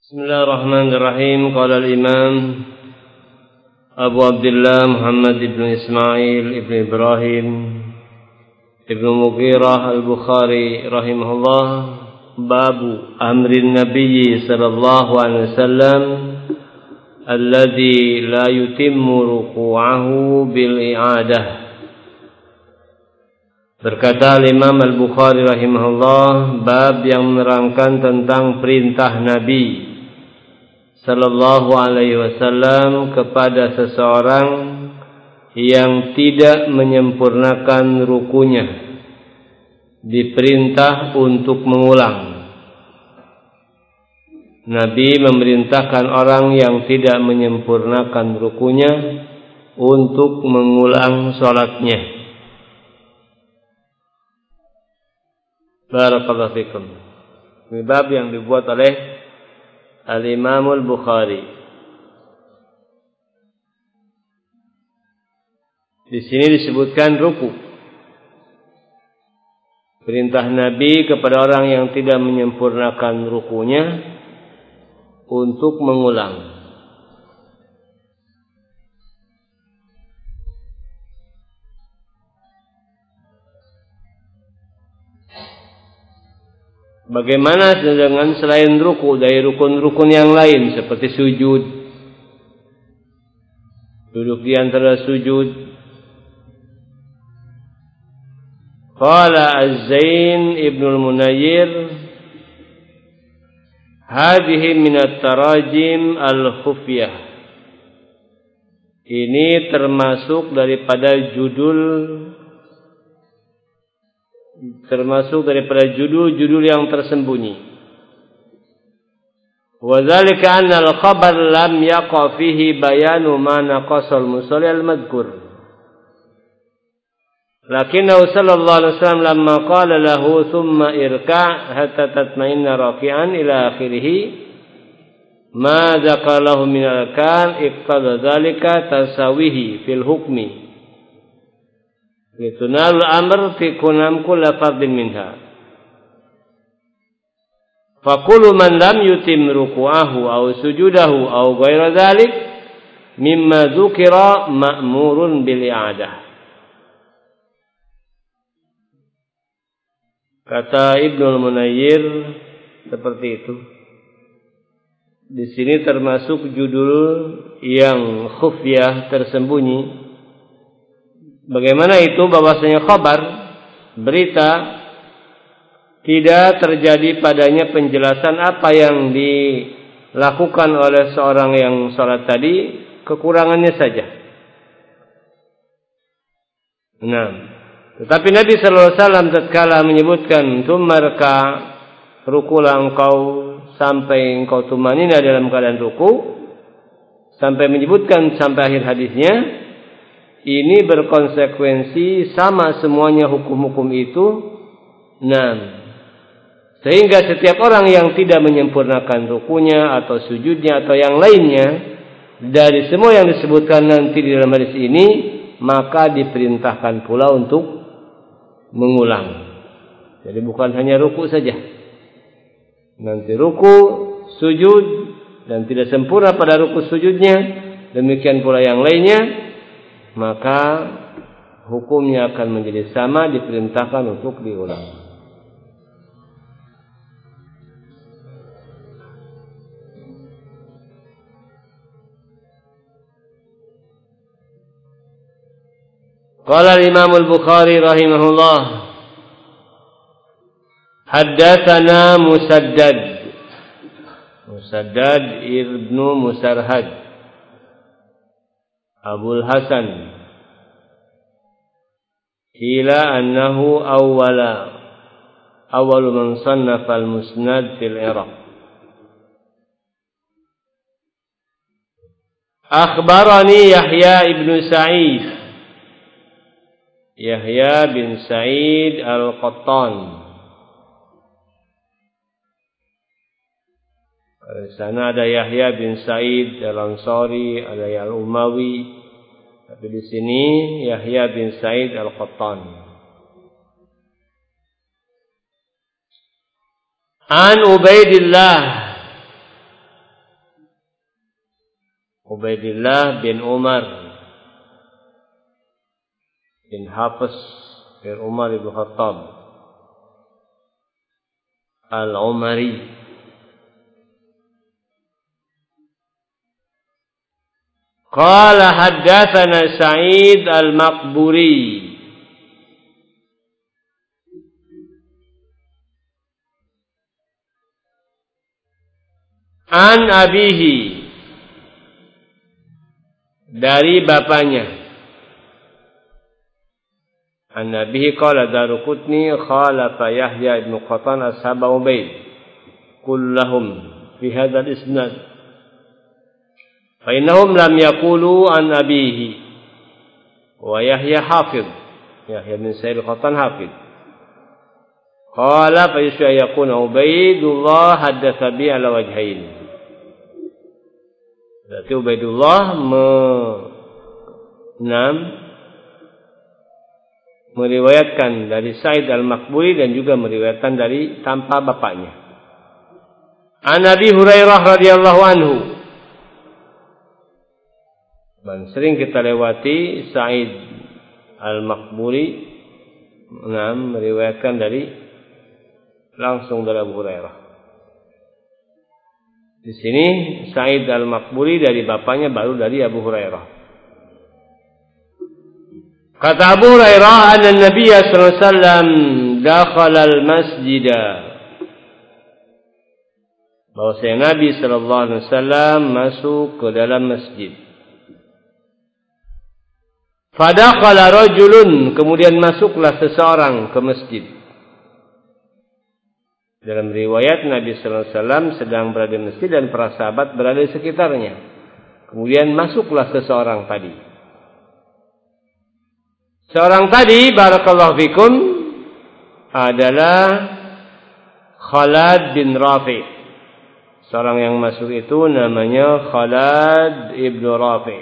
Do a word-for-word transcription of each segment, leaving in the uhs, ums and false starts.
Bismillahirrahmanirrahim. Qala al-Imam Abu Abdullah Muhammad ibn Ismail ibn Ibrahim ibn Mughirah al-Bukhari rahimahullah, babu amrin Nabi sallallahu alaihi wasallam alladhi la yutimmu ruku'ahu bil i'adah. Berkata Imam Al-Bukhari rahimahullah, bab yang menerangkan tentang perintah Nabi sallallahu alaihi wasallam kepada seseorang yang tidak menyempurnakan rukunya, diperintah untuk mengulang. Nabi memerintahkan orang yang tidak menyempurnakan rukunya untuk mengulang salatnya. Barakallahu fikum. Ini bab yang dibuat oleh Al-Imam Al-Bukhari. Di sini disebutkan ruku. Perintah Nabi kepada orang yang tidak menyempurnakan rukunya untuk mengulang. Bagaimana dengan selain ruku, dari rukun-rukun yang lain seperti sujud, duduk di antara sujud. Qala Az-Zain Ibn Al-Munayyir, hadhihi min at-tarajim al-khufiyah. Ini termasuk daripada judul termasuk daripada judul-judul yang tersembunyi. Wa dzalika anna al-khabar lam yaqa fihi bayanu ma naqasal musalli al-madhkur. Lakinnahu sallallahu alaihi wasallam lamma qala lahu thumma irka' hatta tatma'inna raki'an ila akhirih ma dzakara lahu min al-arkan iqtada dzalika tasawihi fil hukmi litunal amr fi kunam kulla fardin minha. Faqulu man lam yutim ruku'ahu aw sujudahu aw ghaira dzalik mimma dzukira ma'murun bil i'adah. Kata Ibnu Al-Munayyir seperti itu. Di sini termasuk judul yang khufyah, tersembunyi. Bagaimana itu? Bahwasanya khabar, berita, tidak terjadi padanya penjelasan apa yang dilakukan oleh seorang yang salat tadi, kekurangannya saja. Nah, tetapi Nabi sallallahu alaihi wasallam tatkala menyebutkan tumarka, rukulah engkau sampai engkau tumanina dalam keadaan ruku, sampai menyebutkan sampai akhir hadisnya, ini berkonsekuensi sama semuanya hukum-hukum itu. Nah, sehingga setiap orang yang tidak menyempurnakan rukunya atau sujudnya atau yang lainnya dari semua yang disebutkan nanti di dalam hadis ini, maka diperintahkan pula untuk mengulang. Jadi bukan hanya ruku saja. Nanti ruku, sujud, dan tidak sempurna pada ruku sujudnya, demikian pula yang lainnya, maka hukumnya akan menjadi sama, diperintahkan untuk diulang. Qala al-Imam Al-Bukhari rahimahullah, haddatsana Musaddad Musaddad ibnu Musarhad Abul Hasan, ila annahu awwala awwalu man sannafa al-musnad fil Iraq. Akhbarani Yahya ibn Sa'id, Yahya bin Sa'id al-Qattan. Di sana ada Yahya bin Sa'id al-Ansari, ada al-Umawi. Tapi di sini Yahya bin Sa'id al-Qattan. An Ubaidillah Ubaidillah bin Umar bin Hafiz bin Umar bin Khattab Al-Umari. Qala haddatsana Sa'id Al-Maqburi an abihi, dari bapaknya. An abihi qala Daruqutni khalafa Yahya ibn Qatan ashab Ubaid kullahum fi hadzal isnad fa innahum lam yaqulu an abihi wa Yahya hafidh. Yahya bin Sa'id Qatan hafidh. Qala fa yasha yakuna Ubaidullah haddatsa bi ala wajhain. Berarti Ubaidullah menam meriwayatkan dari Sa'id Al-Maqburi dan juga meriwayatkan dari tanpa bapaknya. An Abi Hurairah radhiyallahu anhu. Dan sering kita lewati Sa'id Al-Maqburi menam meriwayatkan dari langsung dari Abu Hurairah. Di sini Sa'id Al-Maqburi dari bapaknya, baru dari Abu Hurairah. Kata Abu Hurairah, anna Nabi sallallahu alaihi wasallam dakhala al-masjid. Bahwasanya Nabi sallallahu alaihi wasallam masuk ke dalam masjid. Fadakhala rajulun, kemudian masuklah seseorang ke masjid. Dalam riwayat Nabi sallallahu alaihi wasallam sedang berada di masjid dan para sahabat berada di sekitarnya. Kemudian masuklah seseorang tadi. Seorang tadi, barakallahu fikum, adalah Khalad bin Rafi. Seorang yang masuk itu namanya Khalad ibn Rafi.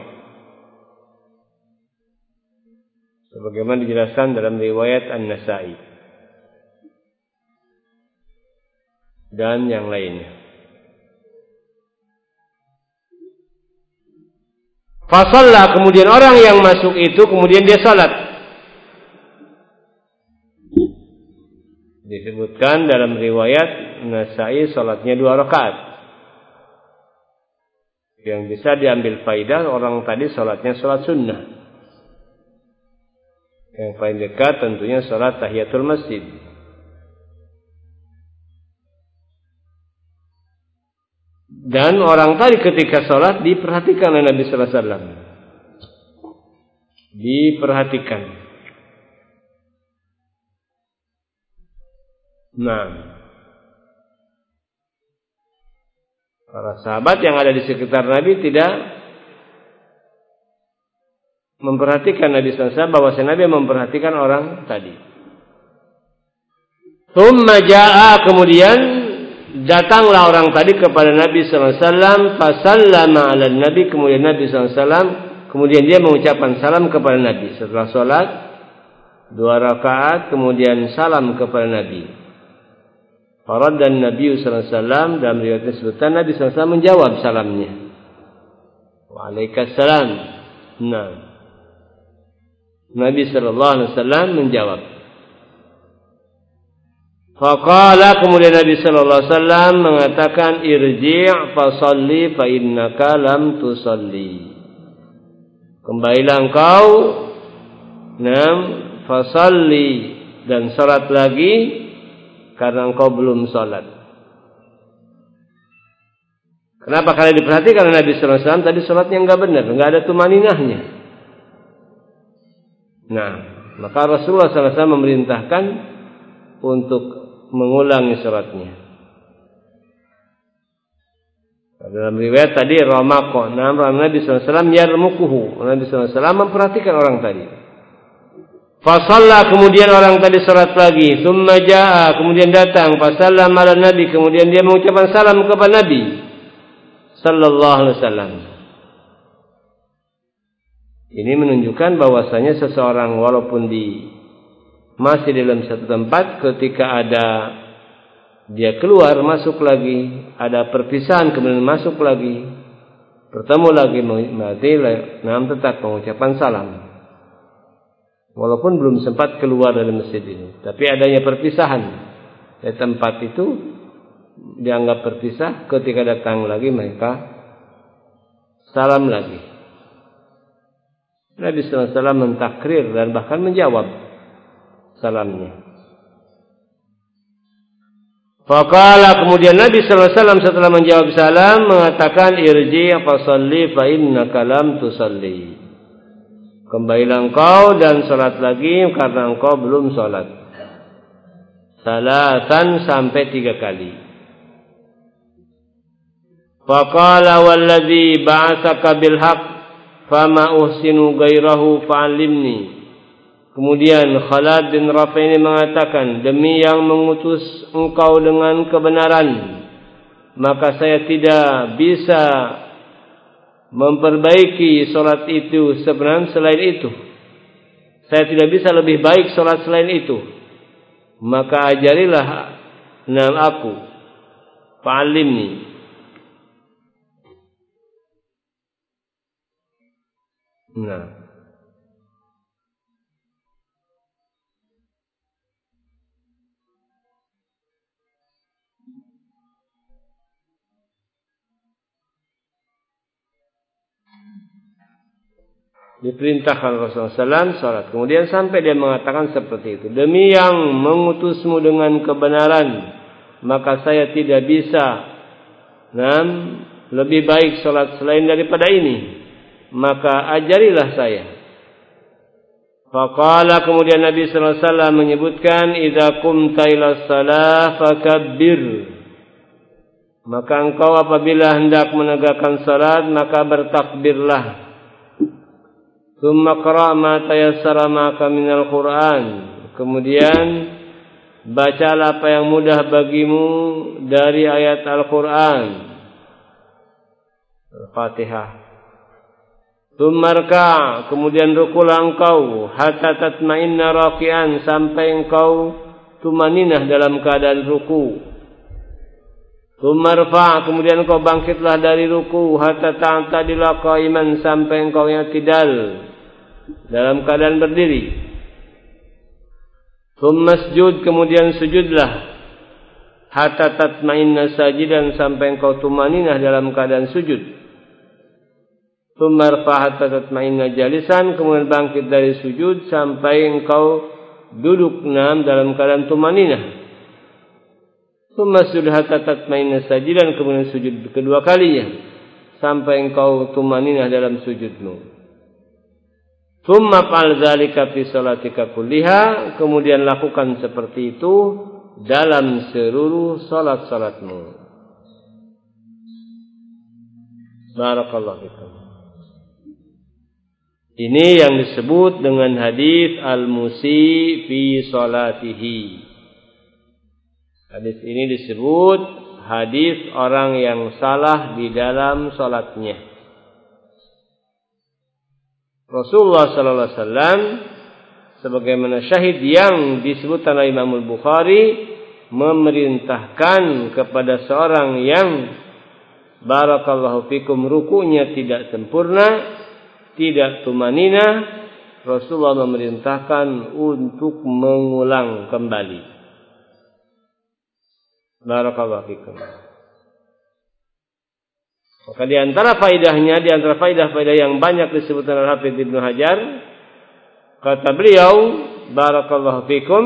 Sebagaimana dijelaskan dalam riwayat An-Nasa'i dan yang lainnya. Fasalla, kemudian orang yang masuk itu kemudian dia salat. Disebutkan dalam riwayat Nasa'i salatnya dua rakaat. Yang bisa diambil faidah, orang tadi salatnya salat sunnah. Yang paling dekat tentunya salat tahiyatul masjid. Dan orang tadi ketika sholat diperhatikan oleh Nabi sallallahu alaihi wasallam. Diperhatikan. Nah, para sahabat yang ada di sekitar Nabi tidak memperhatikan Nabi sallallahu alaihi wasallam, bahwa Nabi memperhatikan orang tadi. Tsumma jaa, kemudian datanglah orang tadi kepada Nabi sallallahu alaihi wasallam, fasallama 'ala Nabi, kemudian Nabi sallallahu alaihi wasallam kemudian dia mengucapkan salam kepada Nabi setelah salat dua rakaat, kemudian salam kepada Nabi. Faraddan Nabi sallallahu alaihi wasallam, dalam riwayat disebutkan Nabi sallallahu alaihi wasallam menjawab salamnya. Waalaikumsalam. Nah, Nabi sallallahu alaihi wasallam menjawab. Faqala, kemudian Nabi sallallahu alaihi wasallam mengatakan, irji' fasalli fa innaka lam tusalli. Kembalilah engkau, nam fasalli, dan salat lagi karena engkau belum salat. Kenapa? Karena diperhatikan oleh Nabi sallallahu alaihi wasallam tadi salatnya enggak benar, enggak ada tumaninahnya. Nah, maka Rasulullah sallallahu alaihi wasallam memerintahkan untuk mengulangi salatnya. Dalam riwayat tadi ramaqo, nama Nabi sallallahu alaihi wasallam yarmuquhu. Nabi sallallahu alaihi wasallam memperhatikan orang tadi. Fa shalla, kemudian orang tadi salat lagi. Tsumma jaa, kemudian datang. Fa sallama ala Nabi, kemudian dia mengucapkan salam kepada Nabi sallallahu alaihi wasallam. Ini menunjukkan bahwasanya seseorang walaupun di masih dalam satu tempat, ketika ada dia keluar masuk lagi, ada perpisahan kemudian masuk lagi, bertemu lagi mati, nam tetap mengucapkan salam. Walaupun belum sempat keluar dari masjid ini, tapi adanya perpisahan di tempat itu dianggap berpisah. Ketika datang lagi mereka salam lagi. Nabi sallallahu alaihi wasallam mentakrir dan bahkan menjawab salamnya. Faqala, kemudian Nabi sallallahu alaihi wasallam setelah menjawab salam mengatakan, irji fa shalli fa innaka lam tusalli. Kembalilah engkau dan salat lagi karena engkau belum salat. Salatan, sampai tiga kali. Faqala walladzi ba'atsaka bil haqq fama uhsinu ghairahu fa'allimni. Kemudian Khalad bin Rafi ini mengatakan, demi yang mengutus engkau dengan kebenaran, maka saya tidak bisa memperbaiki solat itu sebenarnya selain itu. Saya tidak bisa lebih baik solat selain itu. Maka ajarilah nam aku, fa'allimni. Nah, diperintahkan Rasulullah sallallahu alaihi wasallam salat. Kemudian sampai dia mengatakan seperti itu, demi yang mengutusmu dengan kebenaran, maka saya tidak bisa nam lebih baik salat selain daripada ini. Maka ajarilah saya. Faqala, kemudian Nabi sallallahu alaihi wasallam menyebutkan, idza qumta ila shalah fakabbir. Maka engkau apabila hendak menegakkan salat, maka bertakbirlah. Tsumma qra' ma tayassara ma'aka minal Qur'an. Kemudian bacalah apa yang mudah bagimu dari ayat Al-Qur'an. Al-Fatihah. Tsummarka, kemudian rukulah engkau, hatta tatma'inna raki'an, sampai engkau tumaninah dalam keadaan ruku. Tsummarfa, kemudian engkau bangkitlah dari ruku, hatta ta'tadila qa'iman, sampai engkau i'tidal dalam keadaan berdiri. Tsummasjud, kemudian sujudlah, hatta tatma'inna sajidan, sampai engkau tumaninah dalam keadaan sujud. Tsumma hatta tatma'inna jalisan, kemudian bangkit dari sujud sampai engkau duduk nam dalam keadaan tumaninah. Tsumma sujud hatta tatma'inna sajidan, kemudian sujud kedua kalinya sampai engkau tumaninah dalam sujudmu. Tsumma fa'al dzalika fi shalatika kulliha, kemudian lakukan seperti itu dalam seluruh salat-salatmu. Barakallahu fikum. Ini yang disebut dengan hadis al-musi fi salatihi. Hadis ini disebut hadis orang yang salah di dalam salatnya. Rasulullah sallallahu alaihi wasallam sebagaimana syahid yang disebutkan oleh Imam Al-Bukhari memerintahkan kepada seorang yang barakallahu fikum rukunya tidak sempurna, tidak tumanina, Rasulullah memerintahkan untuk mengulang kembali. Barakallahu fikum. Maka di antara faidahnya, di antara faidah-faidah yang banyak disebutkan oleh Hafidz Ibnu Hajar, kata beliau, barakallahu fikum,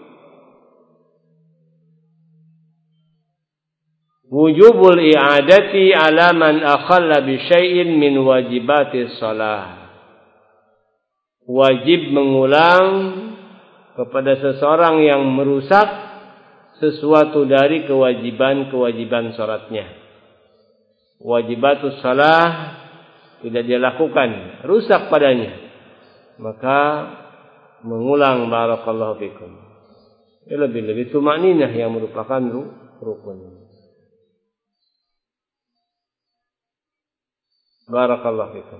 wujubul i'adati ala man akhalla bi syai'in min wajibatis shalah. Wajib mengulang kepada seseorang yang merusak sesuatu dari kewajiban-kewajiban salatnya. Wajibatus shalah tidak dia lakukan, rusak padanya, maka mengulang barakallahu fikum. Lebih-lebih tumaninah yang merupakan rukun. Barakallahu fikum.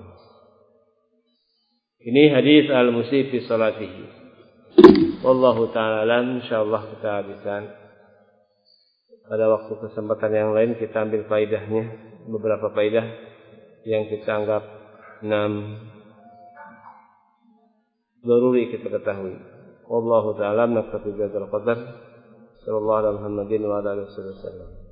Ini hadis al-musi fi salatihi. Wallahu ta'ala alam. Insyaallah kita habiskan. Pada waktu kesempatan yang lain kita ambil faidahnya, beberapa faidah yang kita anggap enam daruri kita ketahui. Wallahu ta'ala naktafi bihadzal qadar. Sallallahu alaihi Muhammadin wa ala alihi wasallam.